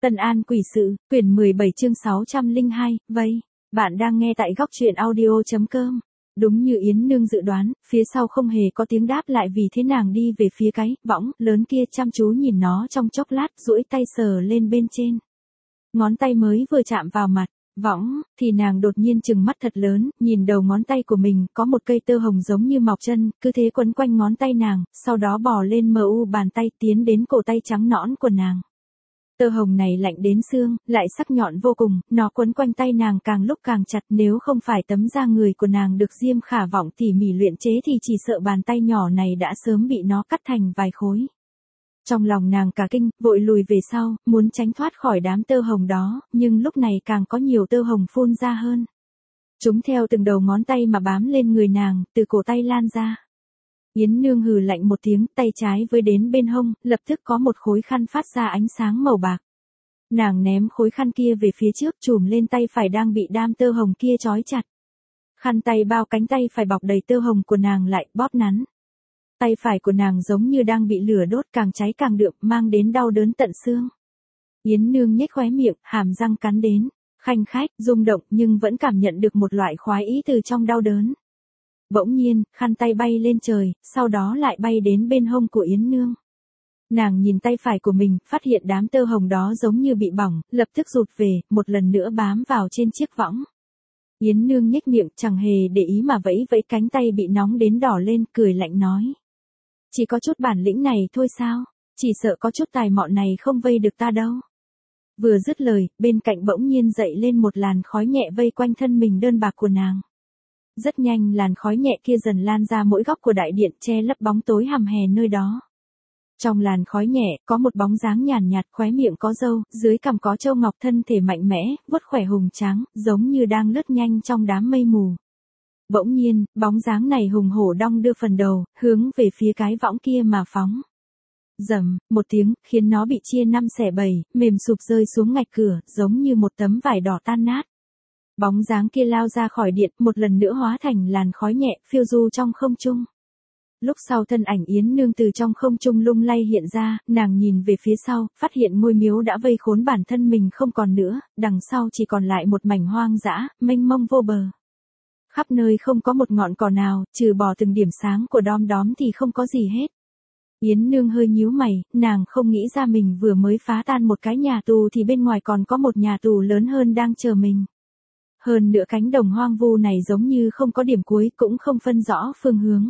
Tân An Quỷ Sự, quyển 17 chương 602, vậy, bạn đang nghe tại góc truyện audio.com. Đúng như Yến Nương dự đoán, phía sau không hề có tiếng đáp lại vì thế nàng đi về phía cái võng lớn kia chăm chú nhìn nó trong chốc lát duỗi tay sờ lên bên trên. Ngón tay mới vừa chạm vào mặt võng, thì nàng đột nhiên trừng mắt thật lớn, nhìn đầu ngón tay của mình có một cây tơ hồng giống như mọc chân, cứ thế quấn quanh ngón tay nàng, sau đó bò lên bàn tay tiến đến cổ tay trắng nõn của nàng. Tơ hồng này lạnh đến xương, lại sắc nhọn vô cùng, nó quấn quanh tay nàng càng lúc càng chặt, nếu không phải tấm da người của nàng được Diêm Khả Vọng tỉ mỉ luyện chế thì chỉ sợ bàn tay nhỏ này đã sớm bị nó cắt thành vài khối. Trong lòng nàng cả kinh, vội lùi về sau, muốn tránh thoát khỏi đám tơ hồng đó, nhưng lúc này càng có nhiều tơ hồng phun ra hơn. Chúng theo từng đầu ngón tay mà bám lên người nàng, từ cổ tay lan ra. Yến Nương hừ lạnh một tiếng, tay trái với đến bên hông, lập tức có một khối khăn phát ra ánh sáng màu bạc. Nàng ném khối khăn kia về phía trước, chùm lên tay phải đang bị đám tơ hồng kia trói chặt. Khăn tay bao cánh tay phải bọc đầy tơ hồng của nàng lại, bóp nắn. Tay phải của nàng giống như đang bị lửa đốt, càng cháy càng đượm, mang đến đau đớn tận xương. Yến Nương nhếch khóe miệng, hàm răng cắn đến, khanh khách, rung động nhưng vẫn cảm nhận được một loại khoái ý từ trong đau đớn. Bỗng nhiên, khăn tay bay lên trời, sau đó lại bay đến bên hông của Yến Nương. Nàng nhìn tay phải của mình, phát hiện đám tơ hồng đó giống như bị bỏng, lập tức rụt về, một lần nữa bám vào trên chiếc võng. Yến Nương nhếch miệng, chẳng hề để ý mà vẫy vẫy cánh tay bị nóng đến đỏ lên, cười lạnh nói. Chỉ có chút bản lĩnh này thôi sao, chỉ sợ có chút tài mọn này không vây được ta đâu. Vừa dứt lời, bên cạnh bỗng nhiên dậy lên một làn khói nhẹ vây quanh thân mình đơn bạc của nàng. Rất nhanh làn khói nhẹ kia dần lan ra mỗi góc của đại điện, che lấp bóng tối hầm hè nơi đó. Trong làn khói nhẹ, có một bóng dáng nhàn nhạt, khóe miệng có râu, dưới cằm có châu ngọc, thân thể mạnh mẽ, vuốt khỏe hùng tráng, giống như đang lướt nhanh trong đám mây mù. Bỗng nhiên, bóng dáng này hùng hổ đong đưa phần đầu, hướng về phía cái võng kia mà phóng. Rầm, một tiếng, khiến nó bị chia năm xẻ bảy, mềm sụp rơi xuống ngạch cửa, giống như một tấm vải đỏ tan nát. Bóng dáng kia lao ra khỏi điện, một lần nữa hóa thành làn khói nhẹ, phiêu du trong không trung. Lúc sau thân ảnh Yến Nương từ trong không trung lung lay hiện ra, nàng nhìn về phía sau, phát hiện ngôi miếu đã vây khốn bản thân mình không còn nữa, đằng sau chỉ còn lại một mảnh hoang dã, mênh mông vô bờ. Khắp nơi không có một ngọn cỏ nào, trừ bỏ từng điểm sáng của đom đóm thì không có gì hết. Yến Nương hơi nhíu mày, nàng không nghĩ ra mình vừa mới phá tan một cái nhà tù thì bên ngoài còn có một nhà tù lớn hơn đang chờ mình. Hơn nữa cánh đồng hoang vu này giống như không có điểm cuối, cũng không phân rõ phương hướng.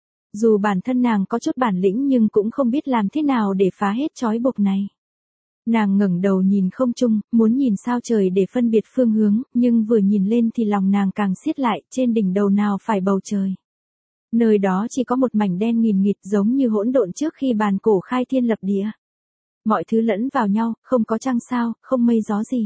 Dù bản thân nàng có chút bản lĩnh nhưng cũng không biết làm thế nào để phá hết trói buộc này. Nàng ngẩng đầu nhìn không trung, muốn nhìn sao trời để phân biệt phương hướng, nhưng vừa nhìn lên thì lòng nàng càng siết lại, trên đỉnh đầu nào phải bầu trời. Nơi đó chỉ có một mảnh đen nghìn nghịt giống như hỗn độn trước khi bàn cổ khai thiên lập địa. Mọi thứ lẫn vào nhau, không có trăng sao, không mây gió gì.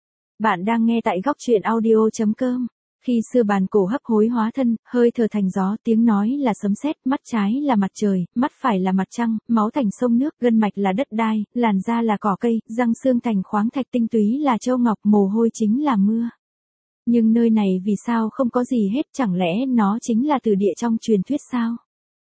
Bạn đang nghe tại góc truyện audio.com. Khi xưa bàn cổ hấp hối hóa thân, hơi thở thành gió, tiếng nói là sấm sét, mắt trái là mặt trời, mắt phải là mặt trăng, máu thành sông nước, gân mạch là đất đai, làn da là cỏ cây, răng xương thành khoáng thạch, tinh túy là châu ngọc, mồ hôi chính là mưa. Nhưng nơi này vì sao không có gì hết, chẳng lẽ nó chính là từ địa trong truyền thuyết sao?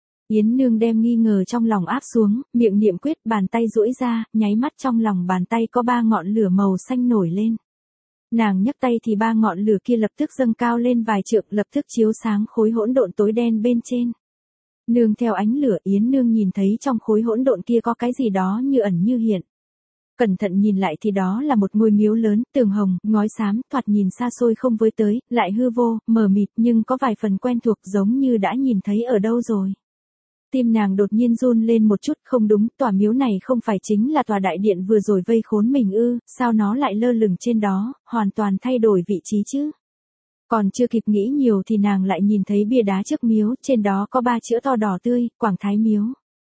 Yến Nương đem nghi ngờ trong lòng áp xuống, miệng niệm quyết, bàn tay duỗi ra, nháy mắt trong lòng bàn tay có 3 ngọn lửa màu xanh nổi lên. Nàng nhấc tay thì 3 ngọn lửa kia lập tức dâng cao lên vài trượng, lập tức chiếu sáng khối hỗn độn tối đen bên trên. Nương theo ánh lửa, Yến Nương nhìn thấy trong khối hỗn độn kia có cái gì đó như ẩn như hiện. Cẩn thận nhìn lại thì đó là một ngôi miếu lớn, tường hồng, ngói xám, thoạt nhìn xa xôi không với tới, lại hư vô, mờ mịt nhưng có vài phần quen thuộc, giống như đã nhìn thấy ở đâu rồi. Tim nàng đột nhiên run lên một chút, không đúng, tòa miếu này không phải chính là tòa đại điện vừa rồi vây khốn mình ư, sao nó lại lơ lửng trên đó, hoàn toàn thay đổi vị trí chứ. Còn chưa kịp nghĩ nhiều thì nàng lại nhìn thấy bia đá trước miếu, trên đó có 3 chữ to đỏ tươi, Quảng Thái Miếu.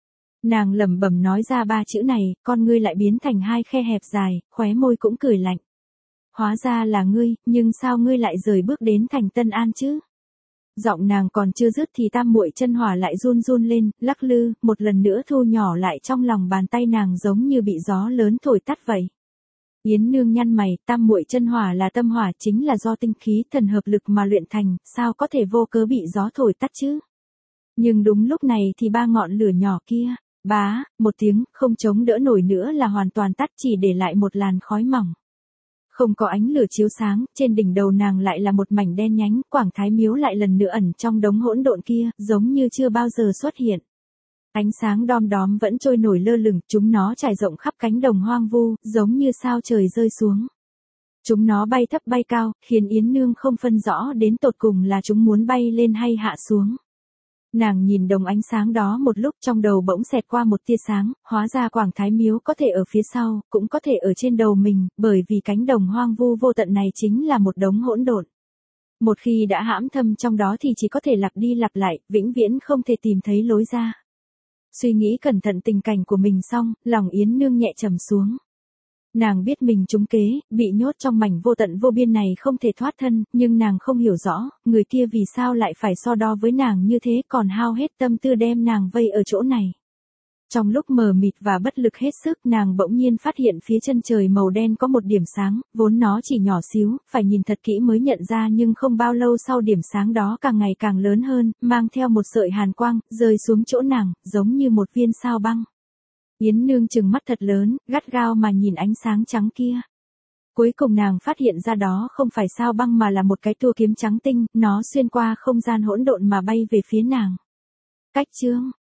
Nàng lẩm bẩm nói ra 3 chữ này, con ngươi lại biến thành 2 khe hẹp dài, khóe môi cũng cười lạnh. Hóa ra là ngươi, nhưng sao ngươi lại rời bước đến thành Tân An chứ? Giọng nàng còn chưa dứt thì tam muội chân hỏa lại run run lên, lắc lư, một lần nữa thu nhỏ lại trong lòng bàn tay nàng giống như bị gió lớn thổi tắt vậy. Yến Nương nhăn mày, tam muội chân hỏa là tâm hỏa, chính là do tinh khí thần hợp lực mà luyện thành, sao có thể vô cớ bị gió thổi tắt chứ? Nhưng đúng lúc này thì 3 ngọn lửa nhỏ kia, Bá, một tiếng, không chống đỡ nổi nữa là hoàn toàn tắt, chỉ để lại một làn khói mỏng. Không có ánh lửa chiếu sáng, trên đỉnh đầu nàng lại là một mảnh đen nhánh, Quảng Thái Miếu lại lần nữa ẩn trong đống hỗn độn kia, giống như chưa bao giờ xuất hiện. Ánh sáng đom đóm vẫn trôi nổi lơ lửng, chúng nó trải rộng khắp cánh đồng hoang vu, giống như sao trời rơi xuống. Chúng nó bay thấp bay cao, khiến Yến Nương không phân rõ đến tột cùng là chúng muốn bay lên hay hạ xuống. Nàng nhìn đồng ánh sáng đó một lúc, trong đầu bỗng xẹt qua một tia sáng, hóa ra Quảng Thái Miếu có thể ở phía sau, cũng có thể ở trên đầu mình, bởi vì cánh đồng hoang vu vô tận này chính là một đống hỗn độn. Một khi đã hãm thâm trong đó thì chỉ có thể lặp đi lặp lại, vĩnh viễn không thể tìm thấy lối ra. Suy nghĩ cẩn thận tình cảnh của mình xong, lòng Yến Nương nhẹ trầm xuống. Nàng biết mình trúng kế, bị nhốt trong mảnh vô tận vô biên này không thể thoát thân, nhưng nàng không hiểu rõ, người kia vì sao lại phải so đo với nàng như thế, còn hao hết tâm tư đem nàng vây ở chỗ này. Trong lúc mờ mịt và bất lực hết sức, nàng bỗng nhiên phát hiện phía chân trời màu đen có một điểm sáng, vốn nó chỉ nhỏ xíu, phải nhìn thật kỹ mới nhận ra, nhưng không bao lâu sau điểm sáng đó càng ngày càng lớn hơn, mang theo một sợi hàn quang, rơi xuống chỗ nàng, giống như một viên sao băng. Yến Nương trừng mắt thật lớn, gắt gao mà nhìn ánh sáng trắng kia. Cuối cùng nàng phát hiện ra đó không phải sao băng mà là một cái tua kiếm trắng tinh, nó xuyên qua không gian hỗn độn mà bay về phía nàng. Cách chương